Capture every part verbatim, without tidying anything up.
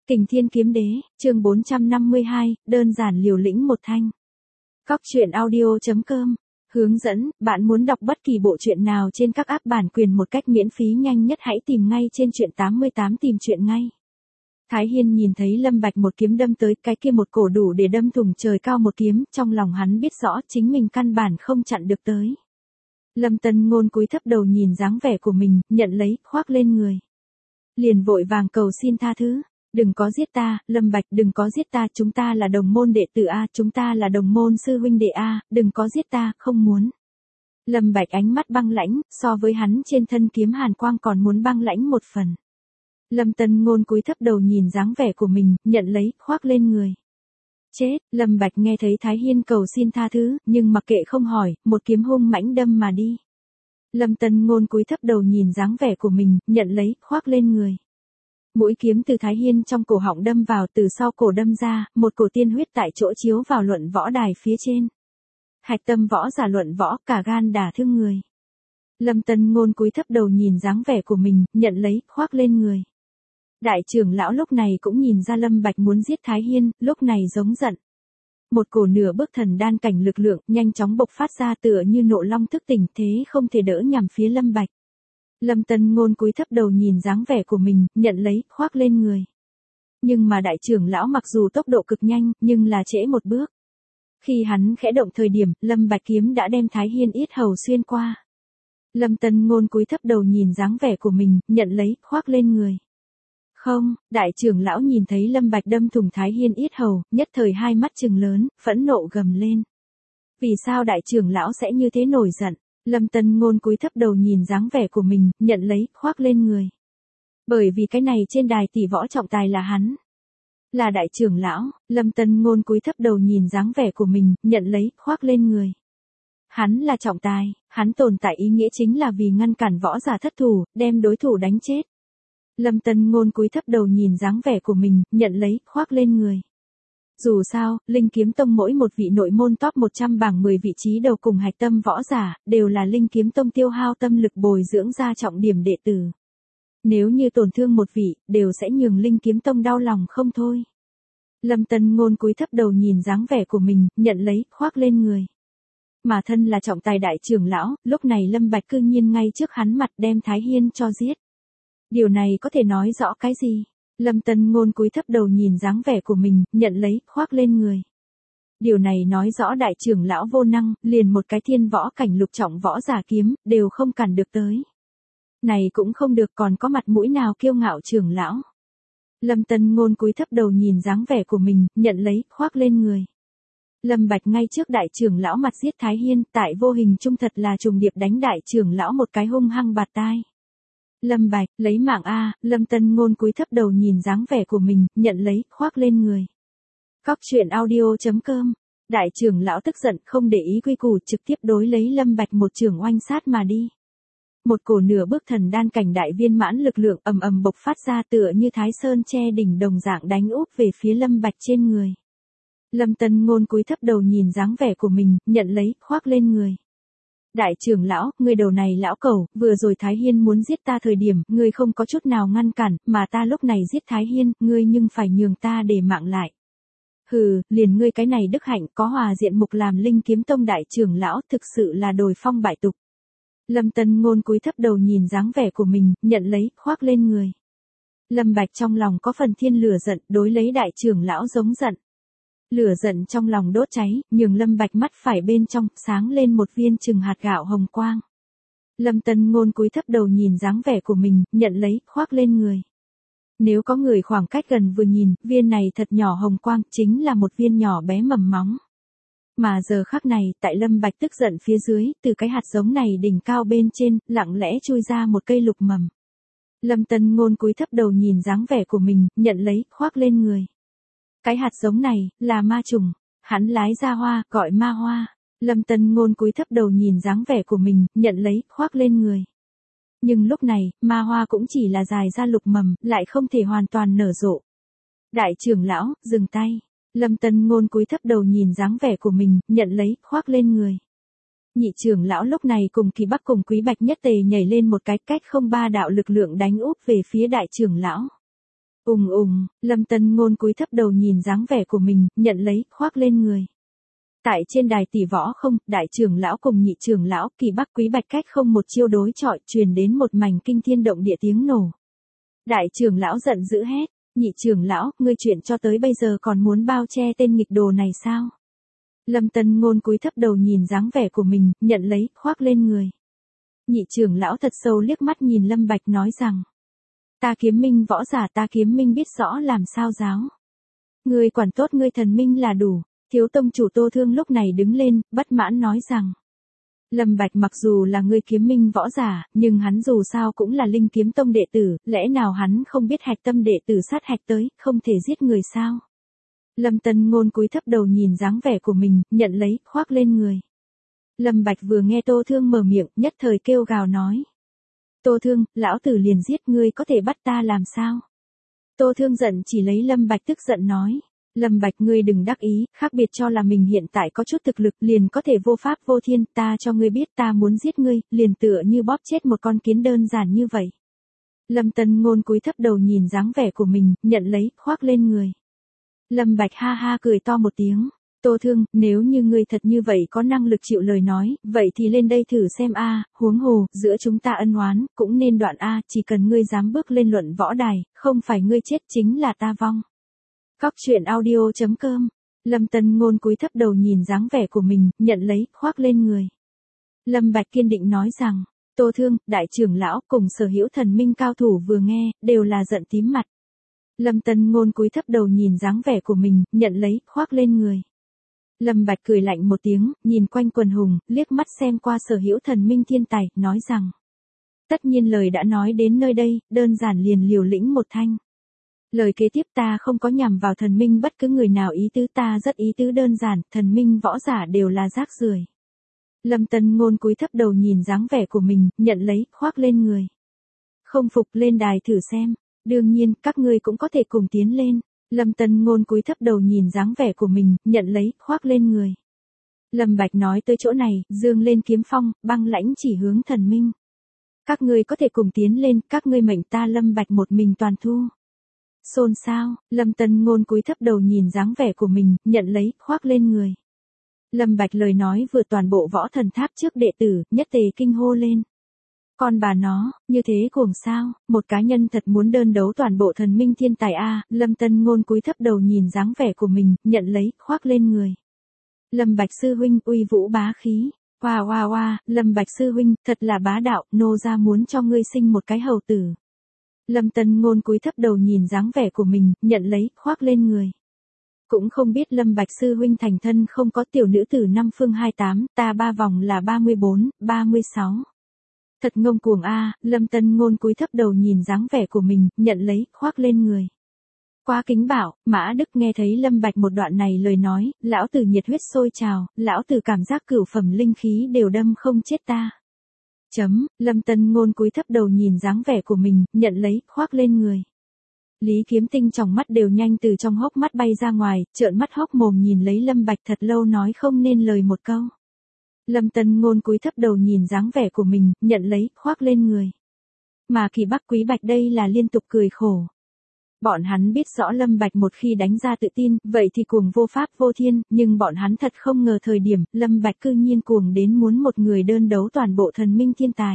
Kình Thiên Kiếm Đế, chương bốn trăm năm mươi hai, đơn giản liều lĩnh một thanh. Cóc truyện audio chấm com hướng dẫn, bạn muốn đọc bất kỳ bộ truyện nào trên các app bản quyền một cách miễn phí nhanh nhất hãy tìm ngay trên truyện tám mươi tám tìm truyện ngay. Thái Hiên nhìn thấy Lâm Bạch một kiếm đâm tới, cái kia một cổ đủ để đâm thủng trời cao một kiếm, trong lòng hắn biết rõ chính mình căn bản không chặn được tới. Lâm Tân Ngôn cúi thấp đầu nhìn dáng vẻ của mình, nhận lấy, khoác lên người. Liền vội vàng cầu xin tha thứ. Đừng có giết ta, Lâm Bạch, đừng có giết ta, chúng ta là đồng môn đệ tử A, chúng ta là đồng môn sư huynh đệ A, đừng có giết ta, không muốn. Lâm Bạch ánh mắt băng lãnh, so với hắn trên thân kiếm hàn quang còn muốn băng lãnh một phần. Lâm Tân Ngôn cúi thấp đầu nhìn dáng vẻ của mình, nhận lấy, khoác lên người. Chết, Lâm Bạch nghe thấy Thái Hiên cầu xin tha thứ, nhưng mặc kệ không hỏi, một kiếm hung mãnh đâm mà đi. Lâm Tân Ngôn cúi thấp đầu nhìn dáng vẻ của mình, nhận lấy, khoác lên người. Mũi kiếm từ Thái Hiên trong cổ họng đâm vào, từ sau cổ đâm ra, một cổ tiên huyết tại chỗ chiếu vào luận võ đài phía trên. Hạch tâm võ giả luận võ, cả gan đả thương người. Lâm Tân Ngôn cúi thấp đầu nhìn dáng vẻ của mình, nhận lấy, khoác lên người. Đại trưởng lão lúc này cũng nhìn ra Lâm Bạch muốn giết Thái Hiên, lúc này giống giận. Một cổ nửa bước thần đan cảnh lực lượng, nhanh chóng bộc phát ra tựa như nộ long thức tỉnh, thế không thể đỡ nhằm phía Lâm Bạch. Lâm Tân Ngôn cúi thấp đầu nhìn dáng vẻ của mình, nhận lấy, khoác lên người. Nhưng mà đại trưởng lão mặc dù tốc độ cực nhanh, nhưng là trễ một bước. Khi hắn khẽ động thời điểm, Lâm Bạch kiếm đã đem Thái Hiên yết hầu xuyên qua. Lâm Tân Ngôn cúi thấp đầu nhìn dáng vẻ của mình, nhận lấy, khoác lên người. Không, đại trưởng lão nhìn thấy Lâm Bạch đâm thủng Thái Hiên yết hầu, nhất thời hai mắt trừng lớn, phẫn nộ gầm lên. Vì sao đại trưởng lão sẽ như thế nổi giận? Lâm Tân Ngôn cúi thấp đầu nhìn dáng vẻ của mình, nhận lấy, khoác lên người. Bởi vì cái này trên đài tỷ võ trọng tài là hắn. Là đại trưởng lão, Lâm Tân Ngôn cúi thấp đầu nhìn dáng vẻ của mình, nhận lấy, khoác lên người. Hắn là trọng tài, hắn tồn tại ý nghĩa chính là vì ngăn cản võ giả thất thủ, đem đối thủ đánh chết. Lâm Tân Ngôn cúi thấp đầu nhìn dáng vẻ của mình, nhận lấy, khoác lên người. Dù sao, Linh Kiếm Tông mỗi một vị nội môn top một trăm bảng mười vị trí đầu cùng hạch tâm võ giả, đều là Linh Kiếm Tông tiêu hao tâm lực bồi dưỡng ra trọng điểm đệ tử. Nếu như tổn thương một vị, đều sẽ nhường Linh Kiếm Tông đau lòng không thôi. Lâm Tân Ngôn cúi thấp đầu nhìn dáng vẻ của mình, nhận lấy, khoác lên người. Mà thân là trọng tài đại trưởng lão, lúc này Lâm Bạch cư nhiên ngay trước hắn mặt đem Thái Hiên cho giết. Điều này có thể nói rõ cái gì? Lâm Tân Ngôn cúi thấp đầu nhìn dáng vẻ của mình, nhận lấy, khoác lên người. Điều này nói rõ đại trưởng lão vô năng, liền một cái thiên võ cảnh lục trọng võ giả kiếm, đều không cản được tới. Này cũng không được, còn có mặt mũi nào kiêu ngạo trưởng lão. Lâm Tân Ngôn cúi thấp đầu nhìn dáng vẻ của mình, nhận lấy, khoác lên người. Lâm Bạch ngay trước đại trưởng lão mặt giết Thái Hiên, tại vô hình trung thật là trùng điệp đánh đại trưởng lão một cái hung hăng bạt tai. Lâm Bạch, lấy mạng A, Lâm Tân Ngôn cúi thấp đầu nhìn dáng vẻ của mình, nhận lấy, khoác lên người. Cóc truyện audio chấm com Đại trưởng lão tức giận, không để ý quy củ, trực tiếp đối lấy Lâm Bạch một chưởng oanh sát mà đi. Một cổ nửa bước thần đan cảnh đại viên mãn lực lượng ầm ầm bộc phát ra tựa như Thái Sơn che đỉnh đồng dạng đánh úp về phía Lâm Bạch trên người. Lâm Tân Ngôn cúi thấp đầu nhìn dáng vẻ của mình, nhận lấy, khoác lên người. Đại trưởng lão, người đầu này lão cẩu, vừa rồi Thái Hiên muốn giết ta thời điểm, ngươi không có chút nào ngăn cản, mà ta lúc này giết Thái Hiên, ngươi nhưng phải nhường ta để mạng lại. Hừ, liền ngươi cái này đức hạnh có hòa diện mục làm Linh Kiếm Tông đại trưởng lão, thực sự là đồi phong bại tục. Lâm Tân Ngôn cúi thấp đầu nhìn dáng vẻ của mình, nhận lấy, khoác lên người. Lâm Bạch trong lòng có phần thiên lửa giận, đối lấy đại trưởng lão giống giận. Lửa giận trong lòng đốt cháy, nhường Lâm Bạch mắt phải bên trong, sáng lên một viên chừng hạt gạo hồng quang. Lâm Tân Ngôn cúi thấp đầu nhìn dáng vẻ của mình, nhận lấy, khoác lên người. Nếu có người khoảng cách gần vừa nhìn, viên này thật nhỏ hồng quang, chính là một viên nhỏ bé mầm móng. Mà giờ khắc này, tại Lâm Bạch tức giận phía dưới, từ cái hạt giống này đỉnh cao bên trên, lặng lẽ chui ra một cây lục mầm. Lâm Tân Ngôn cúi thấp đầu nhìn dáng vẻ của mình, nhận lấy, khoác lên người. Cái hạt giống này, là ma trùng, hắn lái ra hoa, gọi ma hoa. Lâm Tân Ngôn cúi thấp đầu nhìn dáng vẻ của mình, nhận lấy, khoác lên người. Nhưng lúc này, ma hoa cũng chỉ là dài ra lục mầm, lại không thể hoàn toàn nở rộ. Đại trưởng lão, dừng tay. Lâm Tân Ngôn cúi thấp đầu nhìn dáng vẻ của mình, nhận lấy, khoác lên người. Nhị trưởng lão lúc này cùng Kỳ Bắc cùng Quý Bạch Nhất Tề nhảy lên một cái cách không ba đạo lực lượng đánh úp về phía đại trưởng lão. Ùng ùng, Lâm Tân Ngôn cúi thấp đầu nhìn dáng vẻ của mình, nhận lấy, khoác lên người. Tại trên đài tỷ võ không, đại trưởng lão cùng nhị trưởng lão, Kỳ Bắc Quý Bạch cách không một chiêu đối chọi, truyền đến một mảnh kinh thiên động địa tiếng nổ. Đại trưởng lão giận dữ hét, nhị trưởng lão, ngươi chuyện cho tới bây giờ còn muốn bao che tên nghịch đồ này sao? Lâm Tân Ngôn cúi thấp đầu nhìn dáng vẻ của mình, nhận lấy, khoác lên người. Nhị trưởng lão thật sâu liếc mắt nhìn Lâm Bạch nói rằng, ta Kiếm Minh võ giả, ta Kiếm Minh biết rõ làm sao giáo. Ngươi quản tốt ngươi thần minh là đủ. Thiếu tông chủ Tô Thương lúc này đứng lên, bất mãn nói rằng, Lâm Bạch mặc dù là người Kiếm Minh võ giả, nhưng hắn dù sao cũng là Linh Kiếm Tông đệ tử, lẽ nào hắn không biết hạch tâm đệ tử sát hạch tới, không thể giết người sao? Lâm Tân Ngôn cúi thấp đầu nhìn dáng vẻ của mình, nhận lấy, khoác lên người. Lâm Bạch vừa nghe Tô Thương mở miệng, nhất thời kêu gào nói, Tô Thương, lão tử liền giết ngươi, có thể bắt ta làm sao? Tô Thương giận chỉ lấy Lâm Bạch tức giận nói, Lâm Bạch ngươi đừng đắc ý, khác biệt cho là mình hiện tại có chút thực lực liền có thể vô pháp vô thiên, ta cho ngươi biết ta muốn giết ngươi, liền tựa như bóp chết một con kiến đơn giản như vậy. Lâm Tân Ngôn cúi thấp đầu nhìn dáng vẻ của mình, nhận lấy, khoác lên người. Lâm Bạch ha ha cười to một tiếng, Tô Thương, nếu như ngươi thật như vậy có năng lực chịu lời nói, vậy thì lên đây thử xem a, huống hồ, giữa chúng ta ân oán, cũng nên đoạn a, chỉ cần ngươi dám bước lên luận võ đài, không phải ngươi chết chính là ta vong. Cóc truyện audio chấm com. Lâm Tân Ngôn cúi thấp đầu nhìn dáng vẻ của mình, nhận lấy, khoác lên người. Lâm Bạch kiên định nói rằng, Tô Thương, đại trưởng lão cùng sở hữu thần minh cao thủ vừa nghe, đều là giận tím mặt. Lâm Tân Ngôn cúi thấp đầu nhìn dáng vẻ của mình, nhận lấy, khoác lên người. Lâm Bạch cười lạnh một tiếng, nhìn quanh quần hùng, liếc mắt xem qua sở hữu thần minh thiên tài, nói rằng, tất nhiên lời đã nói đến nơi đây, đơn giản liền liều lĩnh một thanh. Lời kế tiếp ta không có nhằm vào thần minh bất cứ người nào, ý tứ ta rất ý tứ đơn giản, thần minh võ giả đều là rác rưởi. Lâm Tân Ngôn cúi thấp đầu nhìn dáng vẻ của mình, nhận lấy, khoác lên người. Không phục lên đài thử xem, đương nhiên, các ngươi cũng có thể cùng tiến lên. Lâm Tân Ngôn cúi thấp đầu nhìn dáng vẻ của mình, nhận lấy, khoác lên người. Lâm Bạch nói tới chỗ này, dương lên kiếm phong, băng lãnh chỉ hướng thần minh. Các ngươi có thể cùng tiến lên, các ngươi mệnh ta Lâm Bạch một mình toàn thu. Xôn xao, Lâm Tân Ngôn cúi thấp đầu nhìn dáng vẻ của mình, nhận lấy, khoác lên người. Lâm Bạch lời nói vừa toàn bộ võ thần tháp trước đệ tử, nhất tề kinh hô lên. Con bà nó, như thế cuồng sao, một cá nhân thật muốn đơn đấu toàn bộ thần minh thiên tài a. Lâm Tân Ngôn cúi thấp đầu nhìn dáng vẻ của mình, nhận lấy, khoác lên người. Lâm Bạch sư huynh, uy vũ bá khí. Oa oa oa, Lâm Bạch sư huynh, thật là bá đạo, nô gia muốn cho ngươi sinh một cái hầu tử. Lâm Tân Ngôn cúi thấp đầu nhìn dáng vẻ của mình, nhận lấy, khoác lên người. Cũng không biết Lâm Bạch sư huynh thành thân không có tiểu nữ tử năm phương hai tám, ta ba vòng là ba mươi bốn, ba mươi sáu. Thật ngông cuồng a, Lâm Tân Ngôn cúi thấp đầu nhìn dáng vẻ của mình, nhận lấy, khoác lên người. Quá kính bảo, Mã Đức nghe thấy Lâm Bạch một đoạn này lời nói, lão tử nhiệt huyết sôi trào, lão tử cảm giác cửu phẩm linh khí đều đâm không chết ta. Chấm, Lâm Tân Ngôn cúi thấp đầu nhìn dáng vẻ của mình, nhận lấy, khoác lên người. Lý Kiếm Tinh trong mắt đều nhanh từ trong hốc mắt bay ra ngoài, trợn mắt hốc mồm nhìn lấy Lâm Bạch thật lâu nói không nên lời một câu. Lâm Tân Ngôn cúi thấp đầu nhìn dáng vẻ của mình, nhận lấy, khoác lên người. Mà Kỳ Bắc Quý Bạch đây là liên tục cười khổ. Bọn hắn biết rõ Lâm Bạch một khi đánh ra tự tin, vậy thì cuồng vô pháp vô thiên, nhưng bọn hắn thật không ngờ thời điểm, Lâm Bạch cư nhiên cuồng đến muốn một người đơn đấu toàn bộ thần minh thiên tài.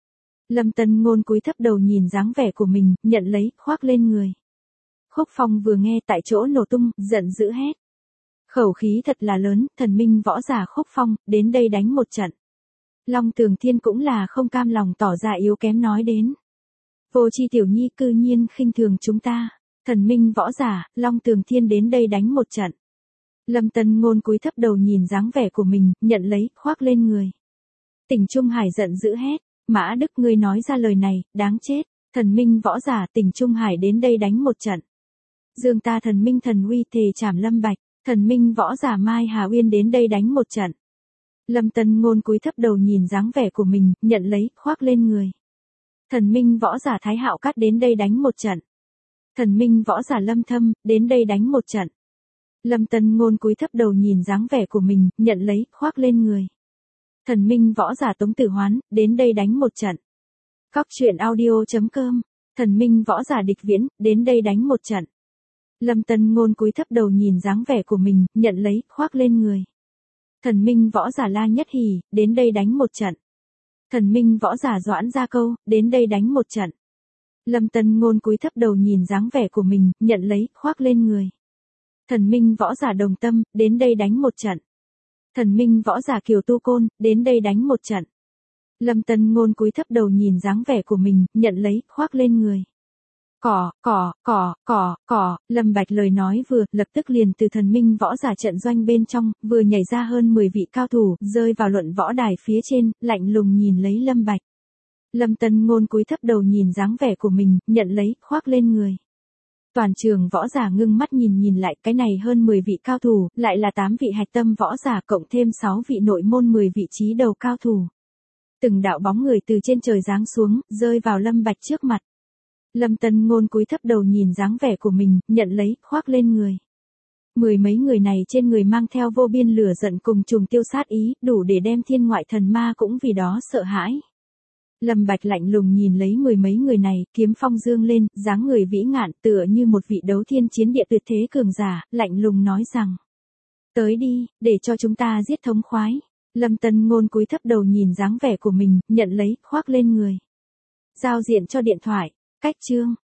Lâm Tân Ngôn cúi thấp đầu nhìn dáng vẻ của mình, nhận lấy, khoác lên người. Khúc Phong vừa nghe tại chỗ nổ tung, giận dữ hét. Khẩu khí thật là lớn, thần minh võ giả Khúc Phong, đến đây đánh một trận. Long Tường Thiên cũng là không cam lòng tỏ ra yếu kém nói đến. Vô Chi tiểu nhi cư nhiên khinh thường chúng ta, thần minh võ giả, Long Tường Thiên đến đây đánh một trận. Lâm Tân Ngôn cúi thấp đầu nhìn dáng vẻ của mình, nhận lấy, khoác lên người. Tỉnh Trung Hải giận dữ hét, Mã Đức ngươi nói ra lời này, đáng chết, thần minh võ giả Tỉnh Trung Hải đến đây đánh một trận. Dương ta thần minh thần uy thề trảm Lâm Bạch, thần minh võ giả Mai Hà Uyên đến đây đánh một trận. Lâm Tân Ngôn cúi thấp đầu nhìn dáng vẻ của mình, nhận lấy, khoác lên người. Thần minh võ giả Thái Hạo Cát đến đây đánh một trận. Thần minh võ giả Lâm Thâm, đến đây đánh một trận. Lâm Tân Ngôn cúi thấp đầu nhìn dáng vẻ của mình, nhận lấy, khoác lên người. Thần minh võ giả Tống Tử Hoán, đến đây đánh một trận. Cóc truyện audio chấm com Thần minh võ giả địch viễn, đến đây đánh một trận. Lâm Tân Ngôn cúi thấp đầu nhìn dáng vẻ của mình, nhận lấy, khoác lên người. Thần minh võ giả La Nhất Hỉ, đến đây đánh một trận. Thần minh võ giả Doãn Gia Câu, đến đây đánh một trận. Lâm Tân Ngôn cúi thấp đầu nhìn dáng vẻ của mình, nhận lấy, khoác lên người. Thần minh võ giả Đồng Tâm, đến đây đánh một trận. Thần minh võ giả Kiều Tu Côn, đến đây đánh một trận. Lâm Tân Ngôn cúi thấp đầu nhìn dáng vẻ của mình, nhận lấy, khoác lên người. Cỏ, cỏ, cỏ, cỏ, cỏ, Lâm Bạch lời nói vừa, lập tức liền từ thần minh võ giả trận doanh bên trong, vừa nhảy ra hơn mười vị cao thủ, rơi vào luận võ đài phía trên, lạnh lùng nhìn lấy Lâm Bạch. Lâm Tân Ngôn cúi thấp đầu nhìn dáng vẻ của mình, nhận lấy, khoác lên người. Toàn trường võ giả ngưng mắt nhìn nhìn lại, cái này hơn mười vị cao thủ, lại là tám vị hạch tâm võ giả cộng thêm sáu vị nội môn mười vị trí đầu cao thủ. Từng đạo bóng người từ trên trời giáng xuống, rơi vào Lâm Bạch trước mặt. Lâm Tân Ngôn cúi thấp đầu nhìn dáng vẻ của mình, nhận lấy, khoác lên người. Mười mấy người này trên người mang theo vô biên lửa giận cùng trùng tiêu sát ý, đủ để đem thiên ngoại thần ma cũng vì đó sợ hãi. Lâm Bạch lạnh lùng nhìn lấy mười mấy người này, kiếm phong dương lên, dáng người vĩ ngạn tựa như một vị đấu thiên chiến địa tuyệt thế cường giả, lạnh lùng nói rằng. Tới đi, để cho chúng ta giết thống khoái. Lâm Tân Ngôn cúi thấp đầu nhìn dáng vẻ của mình, nhận lấy, khoác lên người. Giao diện cho điện thoại, cách chương.